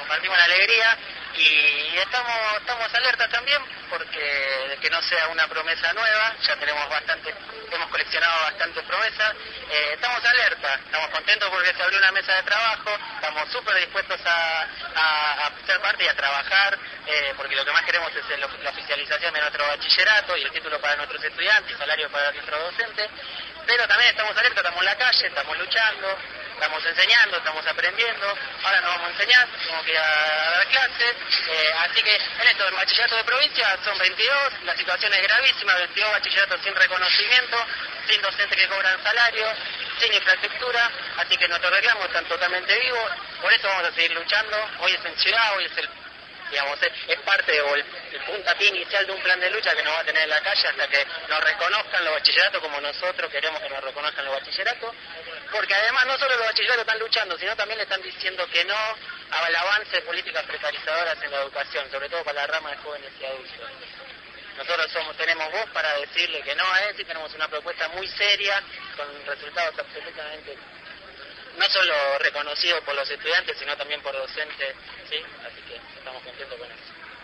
compartimos la alegría y estamos alertas también porque que no sea una promesa nueva, ya tenemos hemos coleccionado bastantes promesas, estamos alertas, estamos contentos porque se abrió una mesa de trabajo, estamos súper dispuestos a ser parte y a trabajar, porque lo que más queremos es la oficialización de nuestro bachillerato y el título para nuestros estudiantes y salario para nuestros docentes, pero también estamos alertas, estamos en la calle, estamos luchando, estamos enseñando, estamos aprendiendo, ahora nos vamos a enseñar, tenemos que ir a dar clases, así que en esto del bachillerato de provincia son 22, la situación es gravísima, 22 bachilleratos sin reconocimiento, sin docentes que cobran salario, sin infraestructura, así que nuestros reclamos están totalmente vivos, por eso vamos a seguir luchando, hoy es en Ciudad, hoy es es parte o el puntapié inicial de un plan de lucha que nos va a tener en la calle hasta que nos reconozcan los bachilleratos como nosotros queremos que nos reconozcan los bachilleratos, porque además no solo los bachilleratos están luchando, sino también le están diciendo que no al avance de políticas precarizadoras en la educación, sobre todo para la rama de jóvenes y adultos. Nosotros tenemos voz para decirle que no a eso y tenemos una propuesta muy seria, con resultados absolutamente no solo reconocidos por los estudiantes, sino también por docentes, ¿sí? Así que estamos contentos con eso.